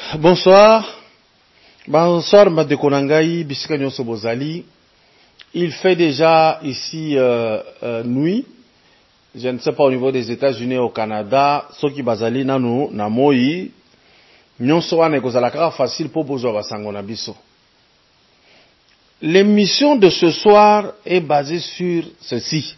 Bonsoir. Bonsoir, Madekonangaï, Biskanyo Sobozali. Il fait déjà ici nuit. Je ne sais pas au niveau des États-Unis au Canada. Soki Bazali Nanu, Namoi. Nyonsoane Kozalaka facile pour Bozo Basangona Biso. L'émission de ce soir est basée sur ceci.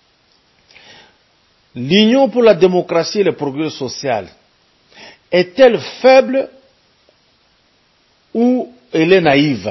L'Union pour la démocratie et le progrès social est-elle faible ou elle est naïve?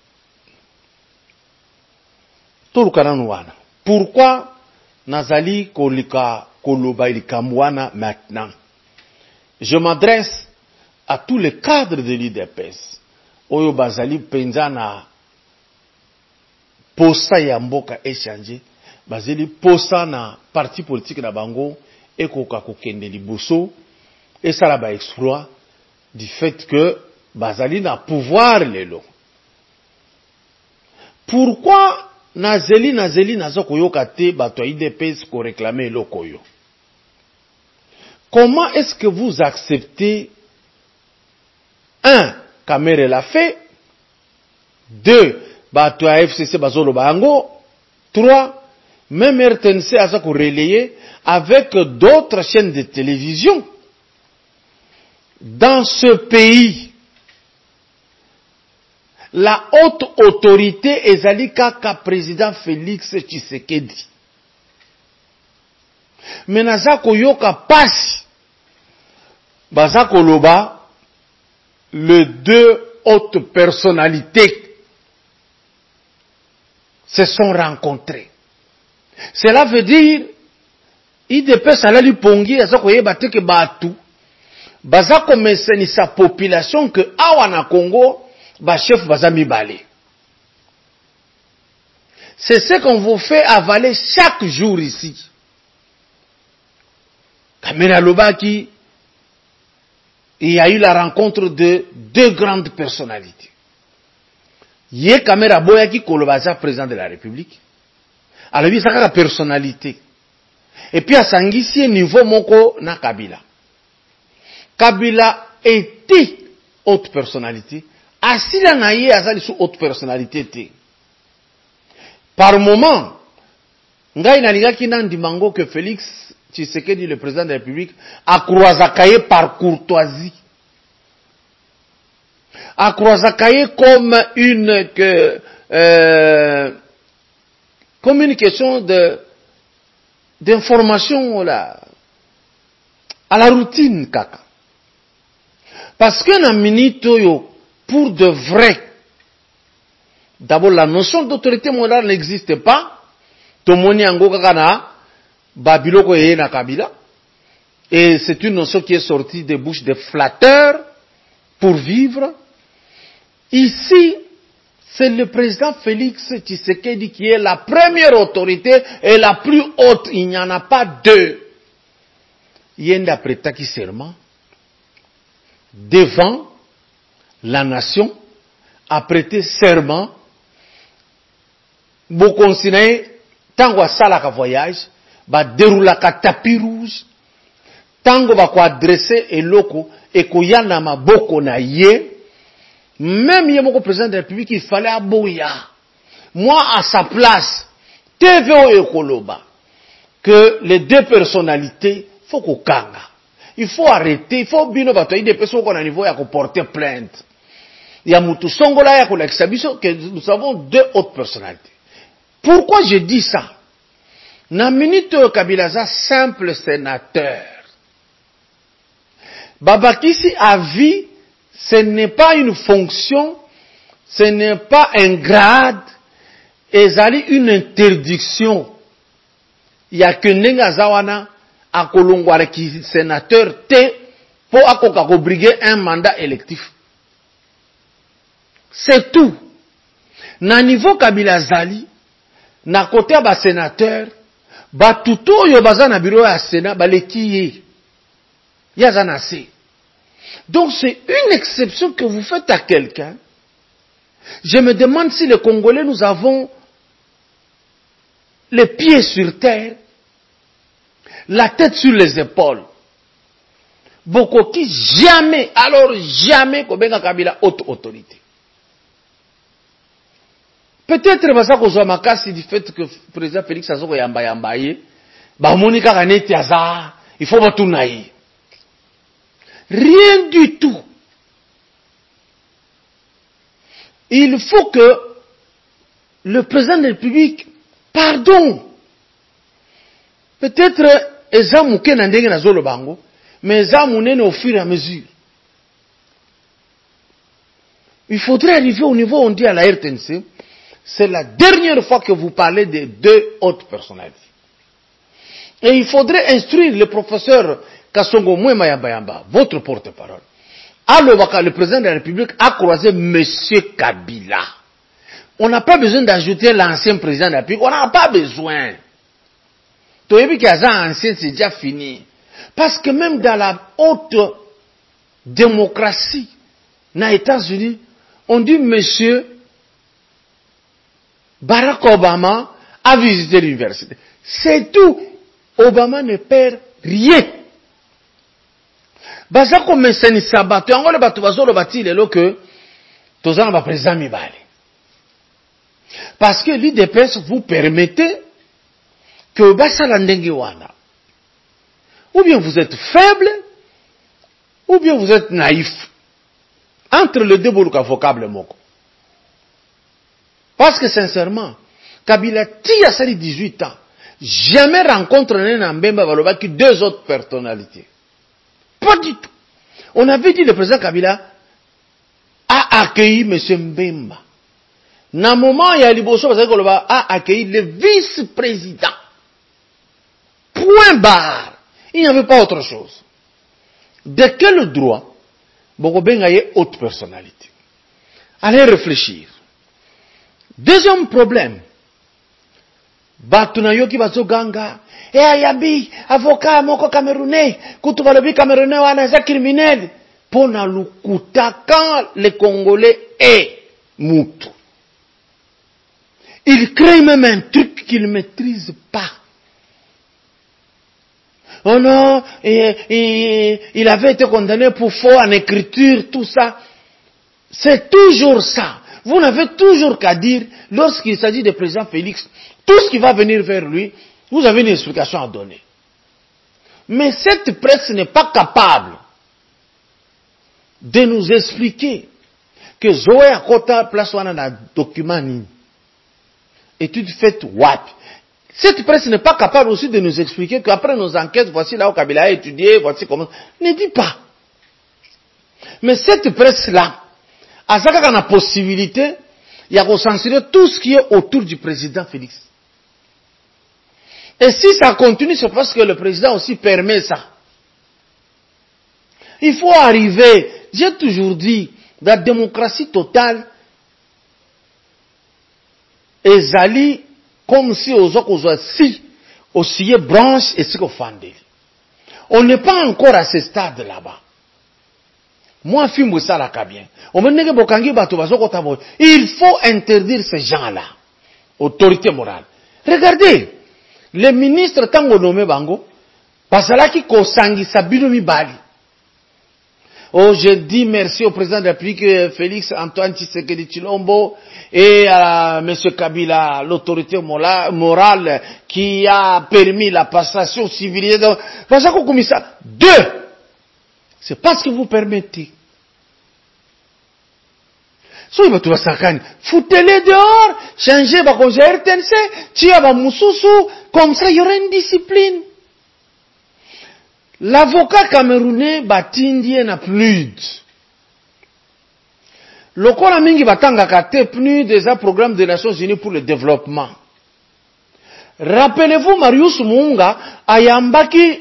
Pourquoi Nazali Kolika Koloba Kamwana maintenant? Je m'adresse à tous les cadres de l'IDPS. Oyo Bazali Penzana Posta Yamboka échangé. Bazali Posta na parti politique na Bango et Koka Kokende Liboso. Et ça là exploit du fait que Bazali n'a pouvoir lelo. Pourquoi Nazeli Nazokoyo Kate Batoa IDPS ko réclamer lokoyo? Comment est-ce que vous acceptez un, Kamere l'a fait, deux, Batoa FCC Bazolo Bango, trois, même RTNC a ça qu'on relayé avec d'autres chaînes de télévision. Dans ce pays, la haute autorité est Kaka président Félix Tshisekedi. Mais nazako yoka passe, bazako loba, les deux hautes personnalités se sont rencontrées. Cela veut dire, IDP salali pongi, azako yeba teke batu, bazako meseni sa population que awa na Congo, ba chef bazami balé. C'est ce qu'on vous fait avaler chaque jour ici. Kamera Lobaki, il y a eu la rencontre de deux grandes personnalités. Yé Kamera Boyaki Kolobaza, président de la République. Alors, il y a la personnalité. Et puis, à Sangisi, niveau Moko na Kabila. Kabila était haute personnalité. Asila naye azali sous haute personnalité. Par moment, ngai nalingaki nandi mango que Félix Tshisekedi, le président de la République, a croisé par courtoisie. A croisé comme une question d'information là, à la routine kaka. Parce que na minute yo, pour de vrai, d'abord la notion d'autorité morale n'existe pas. Tomoni ango kaka na Babiloko eye na Kabila. Et c'est une notion qui est sortie des bouches des flatteurs pour vivre. Ici, c'est le président Félix Tshisekedi qui est la première autorité et la plus haute. Il n'y en a pas deux. Yenda prêtaki serment devant la nation, a prêté serment. Bokonsinae, tango salaka voyage, ba déroulaka tapis rouge, tango ba ko adresser eloko et ko yana maboko na ye, même yé moko président de la République, il fallait aboya. Moi, à sa place, TVO et Koloba, que les deux personnalités, faut qu'on kanga. Il faut arrêter, il faut bino batoyi des personnes qu'on a niveau à porter plainte. Il y a Moutou Songola ya koleksabiso que nous avons deux autres personnalités. Pourquoi je dis ça? Na minute Kabilaza, simple sénateur. Babakisi a vie, ce n'est pas une fonction, ce n'est pas un grade, ezali une interdiction. Il y a que Nengazawana a kolongware qui sénateur T pour akoka ko briguer un mandat électif. C'est tout. Na niveau Kabila Zali, na côté ba sénateur, ba tuto yo baza na bureau ya Sénat ba lekiye. Yazana se. Donc c'est une exception que vous faites à quelqu'un. Je me demande si les Congolais nous avons les pieds sur terre, la tête sur les épaules, bokoki jamais, alors jamais kobenga Kabila haute autorité. Peut-être basa kozwa makasi du fait que président Félix azoko yamba ye, ba monika kaneti aza, il faut batunaye. Rien du tout. Il faut que le président de la République, pardon, peut-être eza muke na ndenge na zolo bango, mais eza munene au fur et à mesure. Il faudrait arriver au niveau où on dit à la RTNC, c'est la dernière fois que vous parlez de deux hautes personnalités. Et il faudrait instruire le professeur Kassongo Mwema Yamba, votre porte-parole. Le président de la République a croisé Monsieur Kabila. On n'a pas besoin d'ajouter l'ancien président de la République. On n'a pas besoin. Toyebi Kaza ancien, c'est déjà fini. Parce que même dans la haute démocratie, dans les États-Unis, on dit Monsieur Barack Obama a visité l'université. C'est tout. Obama ne perd rien. Baza comme seni sabato angole batu bazolo bati lelo que tozana ba président mibale. Parce que l'IDPS vous permettez que basala ndenge wana. Ou bien vous êtes faible, ou bien vous êtes naïf. Entre les deux boluka vocable moko. Parce que sincèrement, Kabila ti a sali 18 ans, jamais rencontre un Mbemba Balobaki deux autres personnalités. Pas du tout. On avait dit le président Kabila a accueilli M. Mbemba. Dans le moment où il y a Liboso, a accueilli le vice-président. Point barre. Il n'y avait pas autre chose. De quel droit Bokobenga y haute personnalité? Allez réfléchir. Deuxième problème. Batuna yoki bazoganga. Ayambi, avocat moko camerounais. Kutu balobi camerounais wana za criminel. Pona lukuta quand le Congolais est moutou. Il crée même un truc qu'il ne maîtrise pas. Oh non, il avait été condamné pour faux en écriture, tout ça. C'est toujours ça. Vous n'avez toujours qu'à dire, lorsqu'il s'agit du président Félix, tout ce qui va venir vers lui, vous avez une explication à donner. Mais cette presse n'est pas capable de nous expliquer que Zoé Akota place un document ni étude faite WAP. Cette presse n'est pas capable aussi de nous expliquer qu'après nos enquêtes, voici là où Kabila a étudié, voici comment. Ne dit pas. Mais cette presse-là, à ça qu'on a possibilité, il y a qu'on censurer tout ce qui est autour du président Félix. Et si ça continue, c'est parce que le président aussi permet ça. Il faut arriver, j'ai toujours dit, la démocratie totale, ezali comme si aux autres si aussi branche et si qu'on fande. On n'est pas encore à ce stade là-bas. Moi, film ça là bien. Il faut interdire ces gens-là. Autorité morale. Regardez, les ministres tango nommé bango, parce là qui kosangi sabino mibali. Oh, je dis merci au président de la République, Félix Antoine Tshisekedi Tshilombo, et à M. Kabila, l'autorité morale, qui a permis la passation civilisée. Parce qu'on commet ça. Deux, c'est parce que vous permettez. Foutez-les dehors, changez ma cause RTNC, tia ba mususu, comme ça il y aura une discipline. L'avocat camerounais batindie na PNUD. Lokola mingi batanga kate PNUD des programmes des Nations Unies pour le développement. Rappelez-vous Marius Munga ayambaki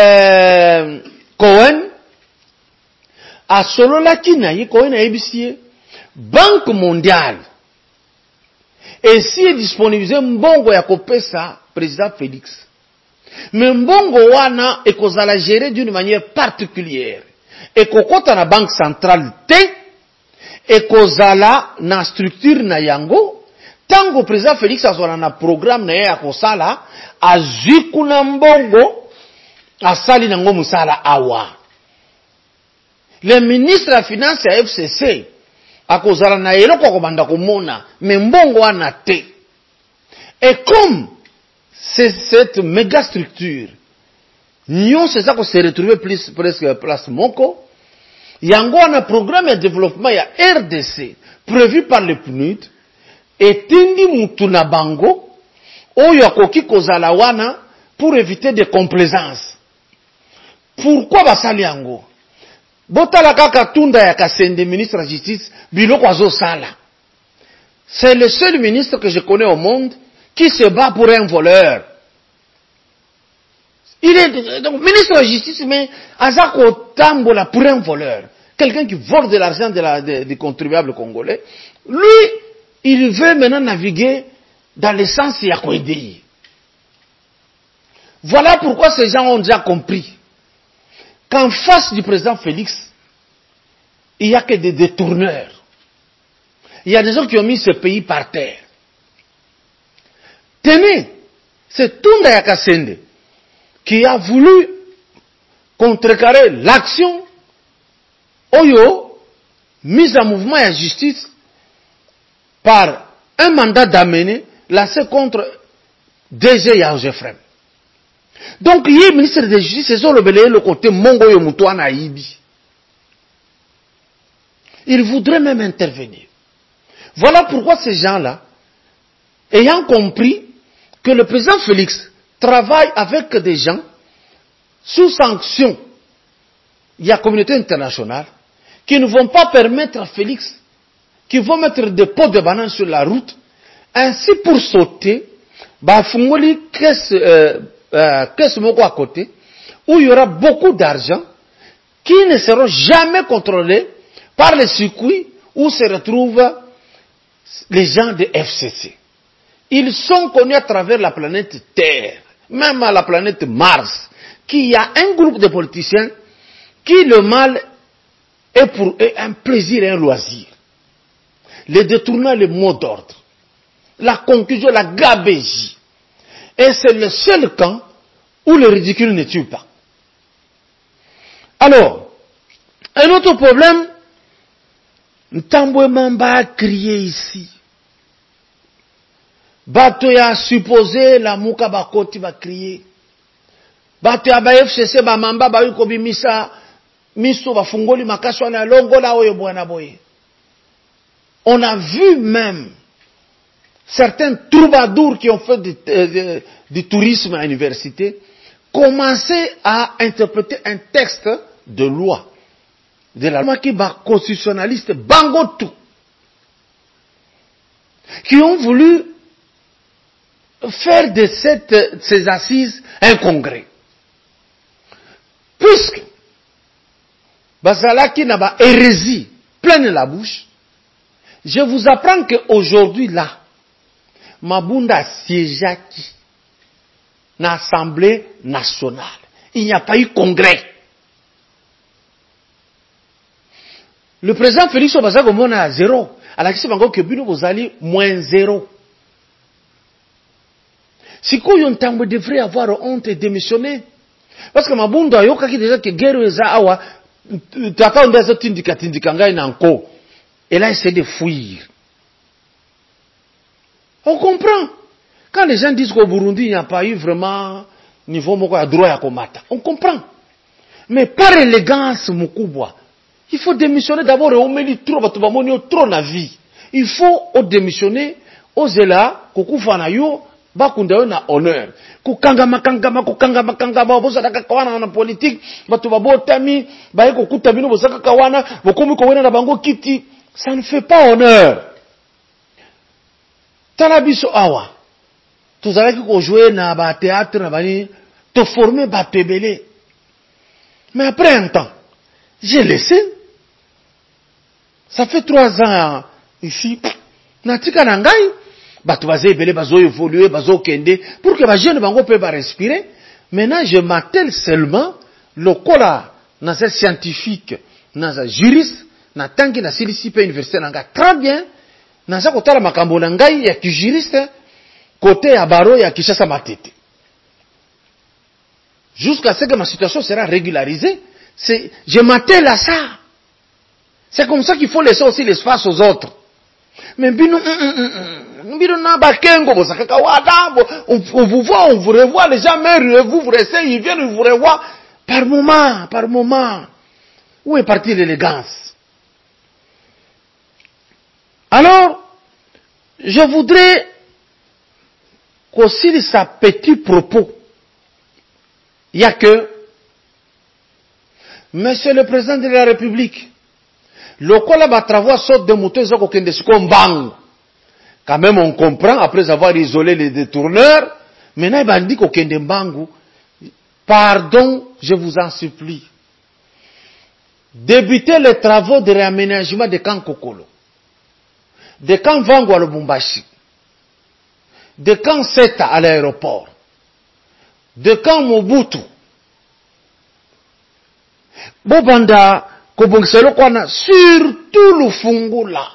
Cohen a sololaki na ye Cohen a ebisie Banque mondiale. Et si est disponibilisé mbongo ya kopesa président Félix. Mais mbongo wana ekozala géré d'une manière particulière. Et kokota na banque centrale te, ekozala na structure na yango, tango président Félix azala na programme na ya kosala, azikuna mbongo, asali nango musala awa. Le ministre de la Finance à FCC, à cause de la mais mbongo wana te. Et comme c'est cette méga structure, nous, c'est ça qu'on s'est retrouvé presque place Moko, il y a un programme de développement, il y a RDC, prévu par le PNUD, et Tindi Mutuna Bango, Oyakoki Kozalawana, pour éviter des complaisances. Pourquoi Basali Ango? Botala kaka tunda ya Kasende, ministre de la Justice, Biloko Azo Sala. C'est le seul ministre que je connais au monde qui se bat pour un voleur. Il est donc ministre de la Justice, mais Azako Tambola pour un voleur. Quelqu'un qui vole de l'argent des contribuables congolais. Lui, il veut maintenant naviguer dans le sens Yakoidei. Voilà pourquoi ces gens ont déjà compris qu'en face du président Félix, il n'y a que des détourneurs. Il y a des gens qui ont mis ce pays par terre. Tenez, c'est Tunda Yakasende qui a voulu contrecarrer l'action Oyo mise en mouvement à la justice par un mandat d'amener lancé contre DG Yaojefrem. Donc, il y a ministre de la Justice, c'est ça le côté Mongo Yomutouana Ibi. Il voudrait même intervenir. Voilà pourquoi ces gens-là, ayant compris que le président Félix travaille avec des gens sous sanction, il y a la communauté internationale, qui ne vont pas permettre à Félix, qui vont mettre des pots de bananes sur la route, ainsi pour sauter, Bafungoli caisse moko à côté, où il y aura beaucoup d'argent, qui ne seront jamais contrôlés par les circuits où se retrouvent les gens de FCC. Ils sont connus à travers la planète Terre, même à la planète Mars, qu'il y a un groupe de politiciens qui le mal est pour eux un plaisir et un loisir. Les détournements, les mots d'ordre, la conclusion, la gabégie. Et c'est le seul camp où le ridicule ne tue pas. Alors, un autre problème, Ntambwe Mamba a crié ici. Bato ya supposé la muka bakoti va crier. Bato ya ba FCC ba mamba ba yuko bimisa miso ba fungoli makaswa na longola oyo bwana boye. On a vu même certains troubadours qui ont fait du tourisme à l'université commencer à interpréter un texte de loi de la loi qui va constitutionnaliste Bangotu qui ont voulu faire de ces assises un congrès. Puisque Bazalaki n'a pas hérésie pleine la bouche, je vous apprends qu'aujourd'hui là, Mabunda siégeaki dans l'Assemblée nationale. Il n'y a pas eu congrès. Le président Félix Obazago mona à 0. À la question que Bino Bozali moins 0. Si Koyon Tambo devrait avoir honte et démissionner. Parce que Mabunda yoka qui déjà que guerre eza awa tata ondaza tindika ngai nanko. Et là, il essaie de fuir. On comprend. Quand les gens disent qu'au Burundi, il n'y a pas eu vraiment niveau moko à droit à combattre. On comprend. Mais par élégance, Mukubwa, il faut démissionner d'abord et on met trop na vie. Il faut démissionner aux zela, kukufa na yo, bakunda yo na honneur. Kukangama, bozaka kawana na politique, batu babotami, baeko kutabino bozaka kawana, bokomi kowena na bango kiti, ça ne fait pas honneur. Talabiso awa. Tozalaki ko jouer na ba théâtre na bani, te former ba tebele. Mais après un temps, j'ai laissé. Ça fait 3 ans ici. Natika nangai, batu bazé belé bazo évoluer, bazo kende, pour que ba jeune bango peut ba respirer. Maintenant, je m'attelle seulement le kola na scientifique, na juriste, na tangi na silisi pe université nanga très bien. Na sa kotala makambo na ngai ya juriste côté ya baro ya Kishasa Matete. Jusqu'à ce que ma situation sera régularisée, je m'attelle à ça. C'est comme ça qu'il faut laisser aussi l'espace aux autres. Mais on vous voit, on vous revoit, les gens meurent, vous restez, ils viennent, ils vous revoient. Par moment, par moment. Où est partie l'élégance? Alors, je voudrais qu'aussi de sa petit propos, il n'y a que, Monsieur le Président de la République, le kola batrava saute de moutons zoko kende sikombang. Quand même on comprend, après avoir isolé les détourneurs, maintenant il dit qu'au kende mbangu, pardon, je vous en supplie. Débutez les travaux de réaménagement de camp Kokolo, de camp Vangu à Lubumbashi, de camp Seta à l'aéroport, de camp Mobutu. Bobanda, Kobongiselo Kwana, surtout le Fungula.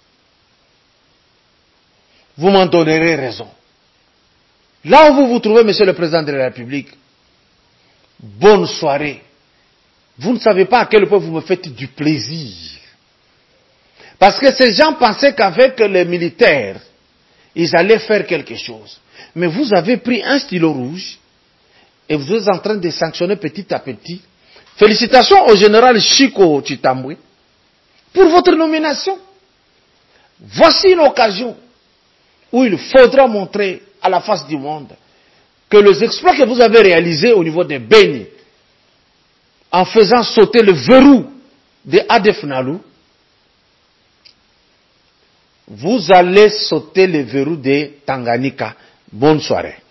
Vous m'en donnerez raison. Là où vous vous trouvez, Monsieur le Président de la République, bonne soirée. Vous ne savez pas à quel point vous me faites du plaisir. Parce que ces gens pensaient qu'avec les militaires, ils allaient faire quelque chose. Mais vous avez pris un stylo rouge et vous êtes en train de sanctionner petit à petit. Félicitations au général Chico Chitambwe pour votre nomination. Voici une occasion où il faudra montrer à la face du monde que les exploits que vous avez réalisés au niveau de Beni, en faisant sauter le verrou de Adef Nalou, vous allez sauter le verrou de Tanganyika. Bonne soirée.